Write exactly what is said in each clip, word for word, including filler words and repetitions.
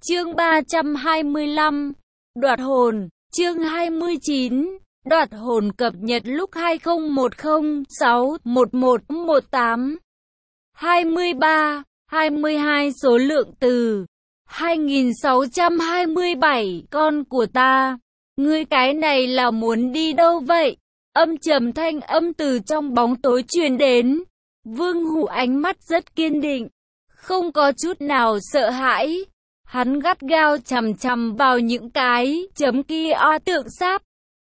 Chương ba trăm hai mươi lăm, Đoạt hồn, chương hai mươi chín, Đoạt hồn cập nhật lúc hai không một không sáu một một một tám, hai mươi ba, hai mươi hai số lượng từ, hai nghìn sáu trăm hai mươi bảy, con của ta, ngươi cái này là muốn đi đâu vậy? Âm trầm thanh âm từ trong bóng tối truyền đến, Vương Hủ ánh mắt rất kiên định, không có chút nào sợ hãi. Hắn gắt gao chằm chằm vào những cái chấm kia o tượng sáp.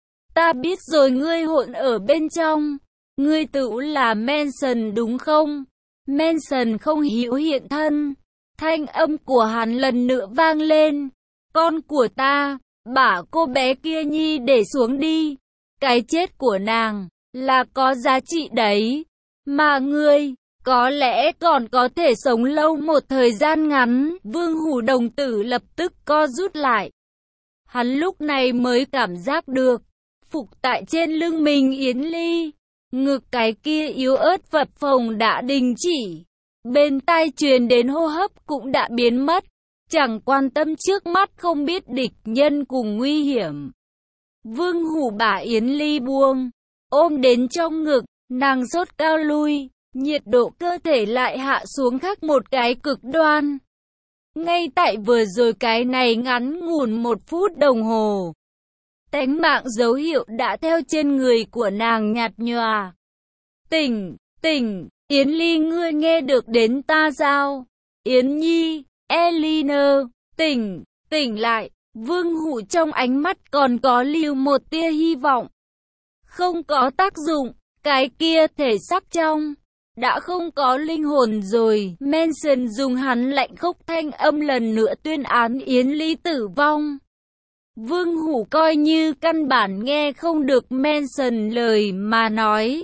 Ta biết rồi, ngươi hỗn ở bên trong. Ngươi tự là Manson đúng không? Manson không hữu hiện thân. Thanh âm của hắn lần nữa vang lên. Con của ta, bả cô bé kia nhi để xuống đi. Cái chết của nàng là có giá trị đấy. Mà ngươi có lẽ còn có thể sống lâu một thời gian ngắn. Vương Hủ đồng tử lập tức co rút lại. Hắn lúc này mới cảm giác được, phục tại trên lưng mình Yến Ly, ngực cái kia yếu ớt phập phồng đã đình chỉ. Bên tai truyền đến hô hấp cũng đã biến mất. Chẳng quan tâm trước mắt không biết địch nhân cùng nguy hiểm. Vương Hủ bả Yến Ly buông, ôm đến trong ngực, nàng sốt cao lui. Nhiệt độ cơ thể lại hạ xuống khác một cái cực đoan. Ngay tại vừa rồi cái này ngắn ngủn một phút đồng hồ, tánh mạng dấu hiệu đã theo trên người của nàng nhạt nhòa. Tỉnh, tỉnh, Yến Ly, ngươi nghe được đến ta sao? Yến Nhi, Elinor, tỉnh, tỉnh lại. Vương Hủ trong ánh mắt còn có lưu một tia hy vọng. Không có tác dụng, cái kia thể xác trong đã không có linh hồn rồi. Manson dùng hắn lạnh khốc thanh âm lần nữa tuyên án Yến Ly tử vong. Vương Hủ coi như căn bản nghe không được Manson lời mà nói.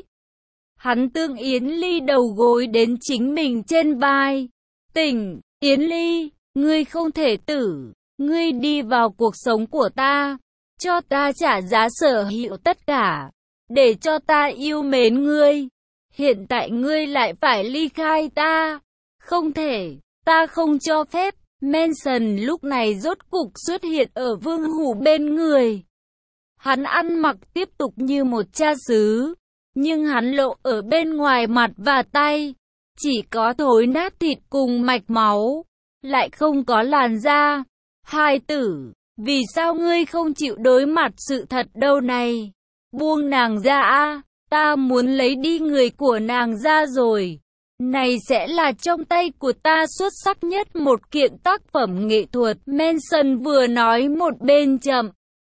Hắn tương Yến Ly đầu gối đến chính mình trên vai. Tỉnh, Yến Ly, ngươi không thể tử. Ngươi đi vào cuộc sống của ta, cho ta trả giá sở hữu tất cả, để cho ta yêu mến ngươi. Hiện tại ngươi lại phải ly khai ta. Không thể, ta không cho phép. Manson lúc này rốt cục xuất hiện ở Vương Hủ bên người. Hắn ăn mặc tiếp tục như một cha xứ, nhưng hắn lộ ở bên ngoài mặt và tay, chỉ có thối nát thịt cùng mạch máu, lại không có làn da. Hai tử, vì sao ngươi không chịu đối mặt sự thật đâu này? Buông nàng ra a, ta muốn lấy đi người của nàng ra rồi. Này sẽ là trong tay của ta xuất sắc nhất một kiện tác phẩm nghệ thuật. Manson vừa nói một bên chậm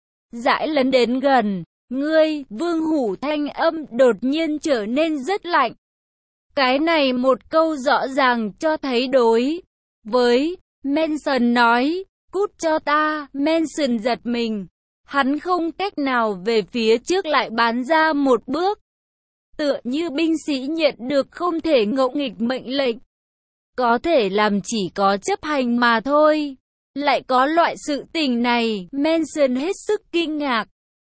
rãi lấn đến gần. Ngươi, Vương Hủ thanh âm đột nhiên trở nên rất lạnh. Cái này một câu rõ ràng cho thấy đối với Manson nói. Cút cho ta. Manson giật mình. Hắn không cách nào về phía trước lại bán ra một bước. Tựa như binh sĩ nhận được không thể ngẫu nghịch mệnh lệnh. Có thể làm chỉ có chấp hành mà thôi. Lại có loại sự tình này. Manson hết sức kinh ngạc.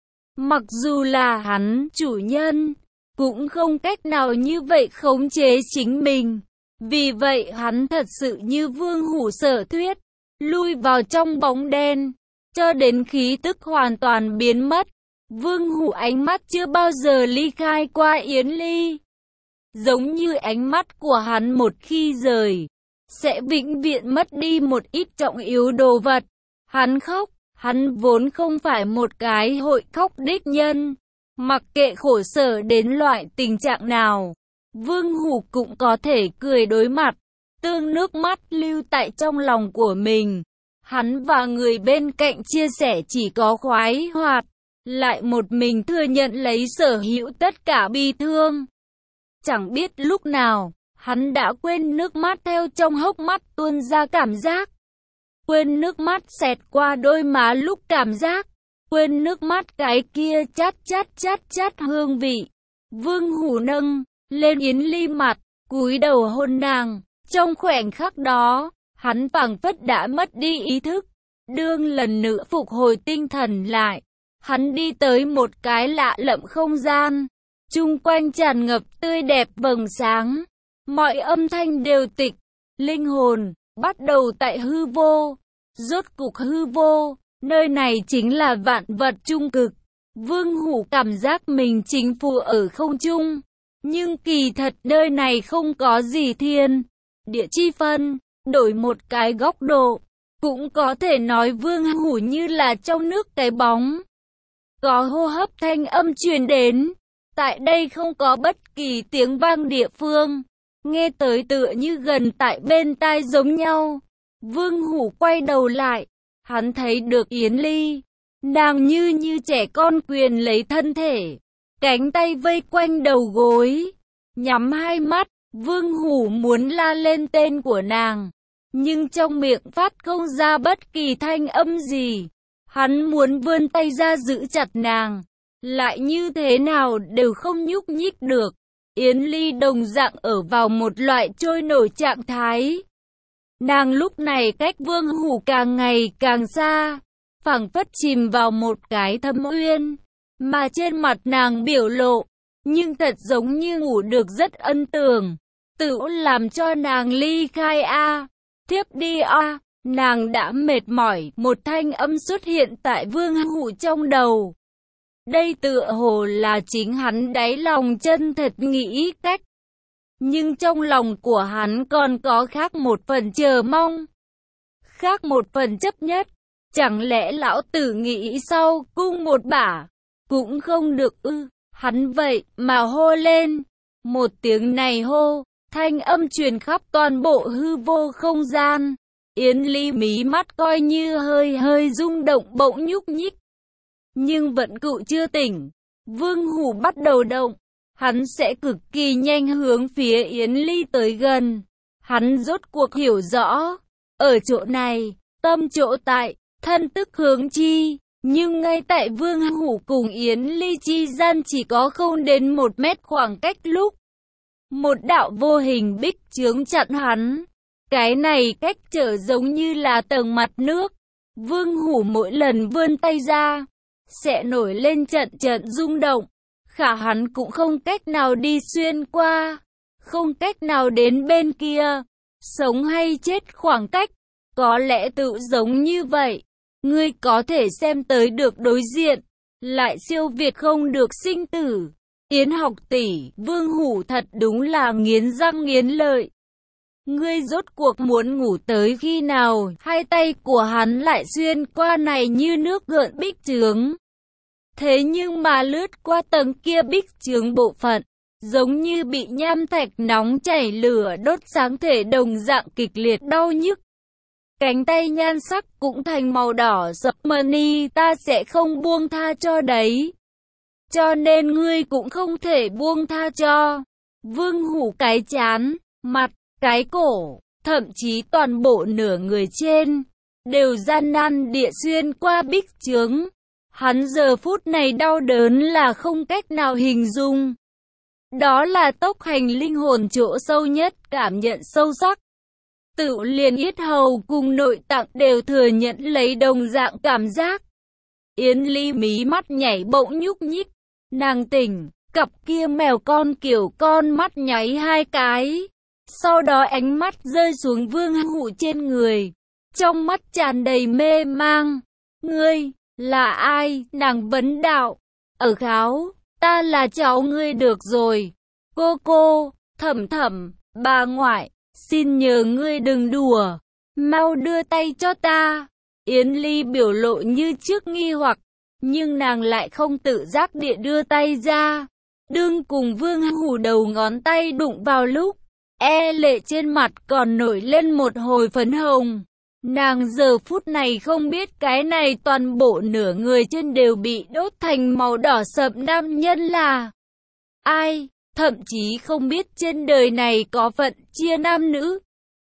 Mặc dù là hắn, chủ nhân, cũng không cách nào như vậy khống chế chính mình. Vì vậy hắn thật sự như Vương Hủ sở thuyết, lui vào trong bóng đen, cho đến khí tức hoàn toàn biến mất. Vương Hủ ánh mắt chưa bao giờ ly khai qua Yến Ly. Giống như ánh mắt của hắn một khi rời, sẽ vĩnh viễn mất đi một ít trọng yếu đồ vật. Hắn khóc, hắn vốn không phải một cái hội khóc đích nhân. Mặc kệ khổ sở đến loại tình trạng nào, Vương Hủ cũng có thể cười đối mặt. Tương nước mắt lưu tại trong lòng của mình. Hắn và người bên cạnh chia sẻ chỉ có khoái hoạt, lại một mình thừa nhận lấy sở hữu tất cả bi thương. Chẳng biết lúc nào, hắn đã quên nước mắt theo trong hốc mắt tuôn ra cảm giác. Quên nước mắt xẹt qua đôi má lúc cảm giác. Quên nước mắt cái kia chát chát chát chát hương vị. Vương Hủ nâng lên Yến Ly mặt, cúi đầu hôn nàng. Trong khoảnh khắc đó, hắn phảng phất đã mất đi ý thức. Đương lần nữa phục hồi tinh thần lại, hắn đi tới một cái lạ lẫm không gian. Chung quanh tràn ngập tươi đẹp vầng sáng. Mọi âm thanh đều tịch. Linh hồn bắt đầu tại hư vô. Rốt cục hư vô, nơi này chính là vạn vật trung cực. Vương Hủ cảm giác mình chính phủ ở không trung. Nhưng kỳ thật nơi này không có gì thiên địa chi phân. Đổi một cái góc độ, cũng có thể nói Vương Hủ như là trong nước cái bóng. Có hô hấp thanh âm truyền đến. Tại đây không có bất kỳ tiếng vang địa phương. Nghe tới tựa như gần tại bên tai giống nhau. Vương Hủ quay đầu lại. Hắn thấy được Yến Ly. Nàng như như trẻ con quyền lấy thân thể. Cánh tay vây quanh đầu gối. Nhắm hai mắt. Vương Hủ muốn la lên tên của nàng. Nhưng trong miệng phát không ra bất kỳ thanh âm gì. Hắn muốn vươn tay ra giữ chặt nàng. Lại như thế nào đều không nhúc nhích được. Yến Ly đồng dạng ở vào một loại trôi nổi trạng thái. Nàng lúc này cách Vương Hủ càng ngày càng xa. Phảng phất chìm vào một cái thâm uyên. Mà trên mặt nàng biểu lộ. Nhưng thật giống như ngủ được rất ân tường. Tự làm cho nàng ly khai a. Thiếp đi a. Nàng đã mệt mỏi. Một thanh âm xuất hiện tại Vương Hủ trong đầu. Đây tựa hồ là chính hắn đáy lòng chân thật nghĩ cách. Nhưng trong lòng của hắn còn có khác một phần chờ mong. Khác một phần chấp nhất. Chẳng lẽ lão tử nghĩ sau cung một bả. Cũng không được ư. Hắn vậy mà hô lên. Một tiếng này hô. Thanh âm truyền khắp toàn bộ hư vô không gian. Yến Ly mí mắt coi như hơi hơi rung động bỗng nhúc nhích. Nhưng vẫn cụ chưa tỉnh. Vương Hủ bắt đầu động. Hắn sẽ cực kỳ nhanh hướng phía Yến Ly tới gần. Hắn rốt cuộc hiểu rõ. Ở chỗ này, tâm chỗ tại, thân tức hướng chi. Nhưng ngay tại Vương Hủ cùng Yến Ly chi gian chỉ có không đến một mét khoảng cách lúc. Một đạo vô hình bích chướng chặn hắn. Cái này cách trở giống như là tầng mặt nước. Vương Hủ mỗi lần vươn tay ra, sẽ nổi lên trận trận rung động. Khả hắn cũng không cách nào đi xuyên qua. Không cách nào đến bên kia. Sống hay chết khoảng cách. Có lẽ tự giống như vậy. Ngươi có thể xem tới được đối diện. Lại siêu việt không được sinh tử. Yến học tỷ, Vương Hủ thật đúng là nghiến răng nghiến lợi. Ngươi rốt cuộc muốn ngủ tới khi nào? Hai tay của hắn lại xuyên qua này như nước gợn bích chướng. Thế nhưng mà lướt qua tầng kia bích chướng bộ phận, giống như bị nham thạch nóng chảy lửa đốt sáng thể đồng dạng kịch liệt đau nhức. Cánh tay nhan sắc cũng thành màu đỏ sậm mani, ta sẽ không buông tha cho đấy. Cho nên ngươi cũng không thể buông tha cho. Vương Hủ cái chán, mặt, cái cổ, thậm chí toàn bộ nửa người trên, đều gian nan địa xuyên qua bích chướng. Hắn giờ phút này đau đớn là không cách nào hình dung. Đó là tốc hành linh hồn chỗ sâu nhất, cảm nhận sâu sắc. Tự liền yết hầu cùng nội tạng đều thừa nhận lấy đồng dạng cảm giác. Yến Ly mí mắt nhảy bỗng nhúc nhích. Nàng tỉnh, cặp kia mèo con kiểu con mắt nháy hai cái. Sau đó ánh mắt rơi xuống Vương Hủ trên người. Trong mắt tràn đầy mê mang. Ngươi, là ai? Nàng vấn đạo. Ở kháo, ta là cháu ngươi được rồi. Cô cô, thẩm thẩm, bà ngoại, xin nhờ ngươi đừng đùa. Mau đưa tay cho ta. Yến Ly biểu lộ như trước nghi hoặc. Nhưng nàng lại không tự giác địa đưa tay ra. Đương cùng Vương Hủ đầu ngón tay đụng vào lúc. E lệ trên mặt còn nổi lên một hồi phấn hồng. Nàng giờ phút này không biết cái này toàn bộ nửa người trên đều bị đốt thành màu đỏ sậm nam nhân là ai, thậm chí không biết trên đời này có phận chia nam nữ.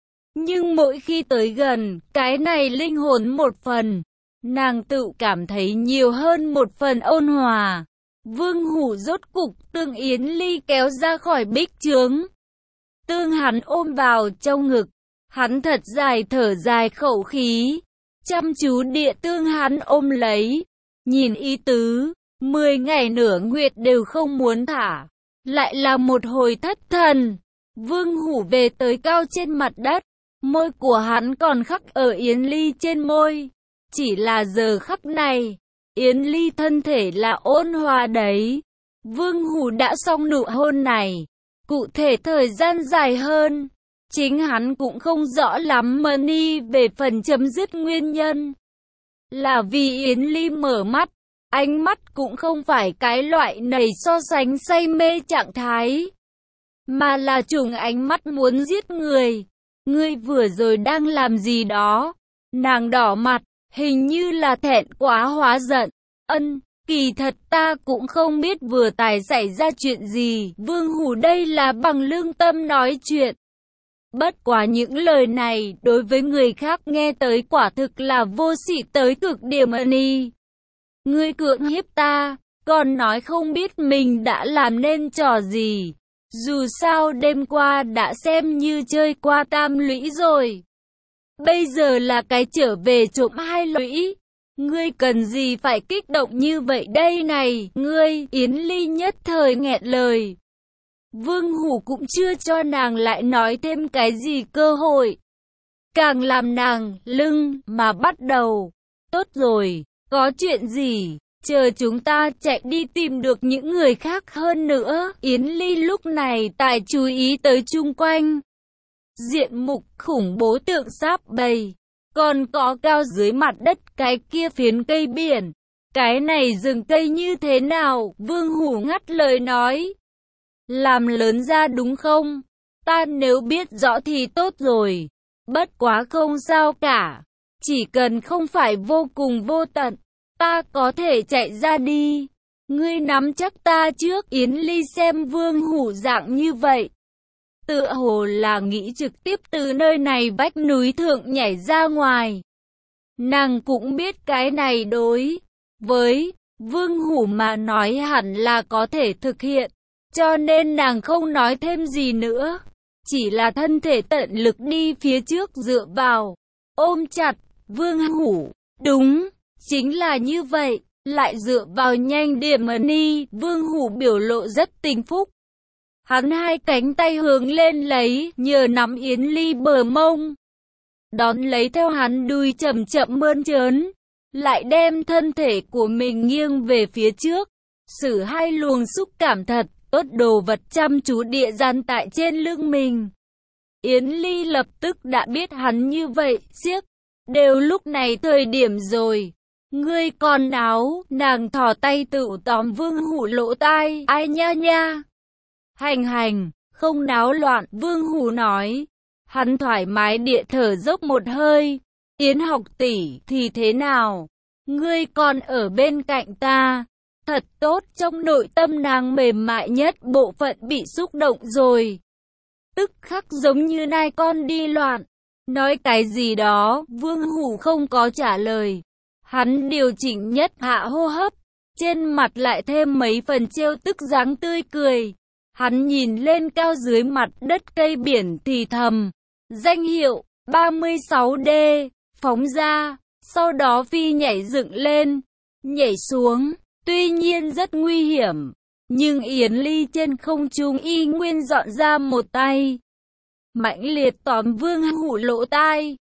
Nhưng mỗi khi tới gần, cái này linh hồn một phần, nàng tự cảm thấy nhiều hơn một phần ôn hòa. Vương Hủ rốt cục tương Yến Ly kéo ra khỏi bích chướng. Tương hắn ôm vào trong ngực. Hắn thật dài thở dài khẩu khí. Chăm chú địa tương hắn ôm lấy. Nhìn ý tứ, mười ngày nửa nguyệt đều không muốn thả. Lại là một hồi thất thần. Vương Hủ về tới cao trên mặt đất. Môi của hắn còn khắc ở Yến Ly trên môi. Chỉ là giờ khắc này, Yến Ly thân thể là ôn hòa đấy. Vương Hủ đã xong nụ hôn này. Cụ thể thời gian dài hơn, chính hắn cũng không rõ lắm Money về phần chấm dứt nguyên nhân. Là vì Yến Ly mở mắt, ánh mắt cũng không phải cái loại nảy so sánh say mê trạng thái, mà là chủng ánh mắt muốn giết người. Ngươi vừa rồi đang làm gì đó? Nàng đỏ mặt, hình như là thẹn quá hóa giận. Ân, kỳ thật ta cũng không biết vừa tài xảy ra chuyện gì. Vương Hủ đây là bằng lương tâm nói chuyện. Bất quá những lời này đối với người khác nghe tới quả thực là vô sỉ tới cực điểm. Money, ngươi cưỡng hiếp ta, còn nói không biết mình đã làm nên trò gì. Dù sao đêm qua đã xem như chơi qua tam lũy rồi. Bây giờ là cái trở về trộm hai lũy. Ngươi cần gì phải kích động như vậy đây này, ngươi, Yến Ly nhất thời nghẹn lời. Vương Hủ cũng chưa cho nàng lại nói thêm cái gì cơ hội. Càng làm nàng, lưng, mà bắt đầu. Tốt rồi, có chuyện gì? Chờ chúng ta chạy đi tìm được những người khác hơn nữa. Yến Ly lúc này tài chú ý tới chung quanh. Diện mục khủng bố tượng sáp bầy. Còn có cao dưới mặt đất cái kia phiến cây biển. Cái này rừng cây như thế nào? Vương Hủ ngắt lời nói. Làm lớn ra đúng không? Ta nếu biết rõ thì tốt rồi. Bất quá không sao cả. Chỉ cần không phải vô cùng vô tận, ta có thể chạy ra đi. Ngươi nắm chắc ta trước. Yến Ly xem Vương Hủ dạng như vậy, tựa hồ là nghĩ trực tiếp từ nơi này vách núi thượng nhảy ra ngoài. Nàng cũng biết cái này đối với Vương Hủ mà nói hẳn là có thể thực hiện, cho nên nàng không nói thêm gì nữa. Chỉ là thân thể tận lực đi phía trước dựa vào, ôm chặt Vương Hủ. Đúng, chính là như vậy, lại dựa vào nhanh điểm. Money, Vương Hủ biểu lộ rất tình phúc. Hắn hai cánh tay hướng lên lấy, nhờ nắm Yến Ly bờ mông. Đón lấy theo hắn đùi chậm chậm mơn trớn, lại đem thân thể của mình nghiêng về phía trước. Sử hai luồng xúc cảm thật tốt đồ vật chăm chú địa gian tại trên lưng mình. Yến Ly lập tức đã biết hắn như vậy, siếc. Đều lúc này thời điểm rồi. Ngươi còn áo, nàng thò tay tự tóm Vương Hủ lỗ tai. Ai nha nha. Hành hành, không náo loạn, Vương Hủ nói. Hắn thoải mái địa thở dốc một hơi. Yến học tỷ thì thế nào? Ngươi còn ở bên cạnh ta. Thật tốt, trong nội tâm nàng mềm mại nhất bộ phận bị xúc động rồi. Tức khắc giống như nai con đi loạn. Nói cái gì đó, Vương Hủ không có trả lời. Hắn điều chỉnh nhất hạ hô hấp, trên mặt lại thêm mấy phần trêu tức dáng tươi cười. Hắn nhìn lên cao dưới mặt đất cây biển thì thầm. Danh hiệu, ba mươi sáu D, phóng ra, sau đó phi nhảy dựng lên, nhảy xuống. Tuy nhiên rất nguy hiểm, nhưng Yến Ly trên không trung y nguyên dọn ra một tay, mãnh liệt tóm Vương Hủ lỗ tai.